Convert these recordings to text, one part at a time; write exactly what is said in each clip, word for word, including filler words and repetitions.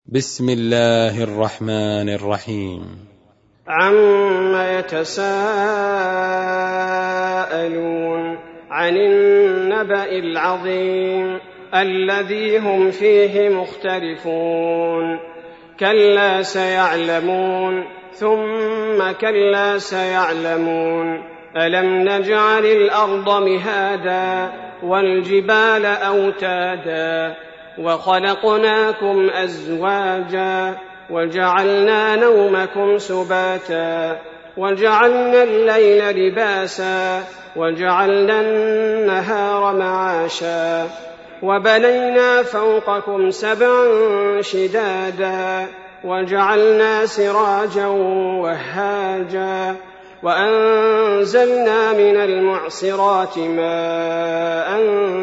بسم الله الرحمن الرحيم. عما يتساءلون عن النبأ العظيم الذي هم فيه مختلفون كلا سيعلمون ثم كلا سيعلمون ألم نجعل الأرض مهادا والجبال أوتادا وخلقناكم أزواجا وجعلنا نومكم سباتا وجعلنا الليل لباسا وجعلنا النهار معاشا وبنينا فوقكم سبعا شدادا وجعلنا سراجا وهاجا وأنزلنا من المعصرات ماء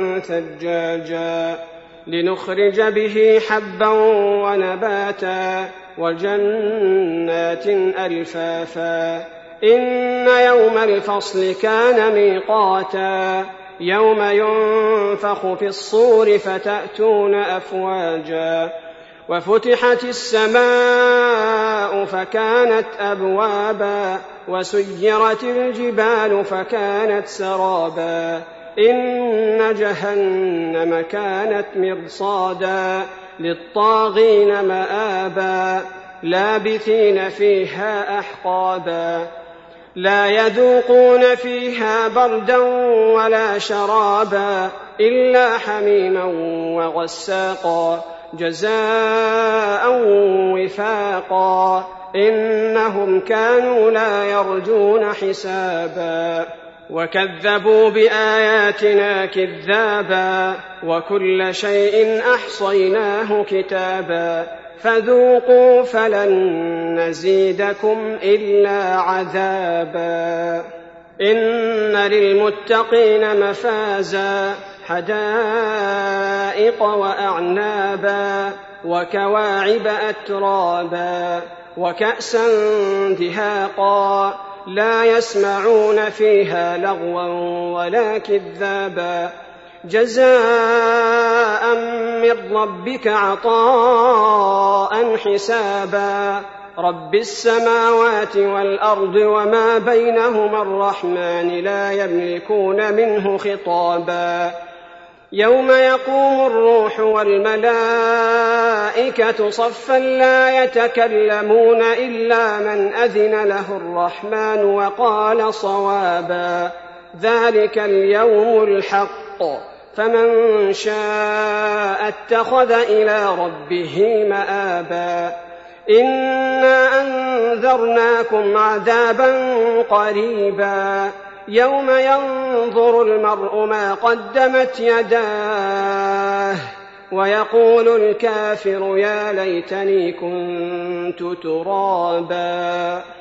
ثجاجا لنخرج به حبا ونباتا وجنات ألفافا إن يوم الفصل كان ميقاتا يوم ينفخ في الصور فتأتون أفواجا وفتحت السماء فكانت أبوابا وسيرت الجبال فكانت سرابا إن جهنم كانت مرصادا للطاغين مآبا لابثين فيها أحقابا لا يذوقون فيها بردا ولا شرابا إلا حميما وغساقا جزاء وفاقا إنهم كانوا لا يرجون حسابا وكذبوا بآياتنا كذابا وكل شيء أحصيناه كتابا فذوقوا فلن نزيدكم إلا عذابا إن للمتقين مفازا حدائق وأعنابا وكواعب أترابا وكأسا دهاقا لا يسمعون فيها لغوا ولا كذابا جزاء من ربك عطاء حسابا رب السماوات والأرض وما بينهما الرحمن لا يملكون منه خطابا يوم يقوم الروح والملائكة صفا لا يتكلمون إلا من أذن له الرحمن وقال صوابا ذلك اليوم الحق فمن شاء اتخذ إلى ربه مآبا إنا أنذرناكم عذابا قريبا يوم ينظر المرء ما قدمت يداه ويقول الكافر يا ليتني كنت ترابا.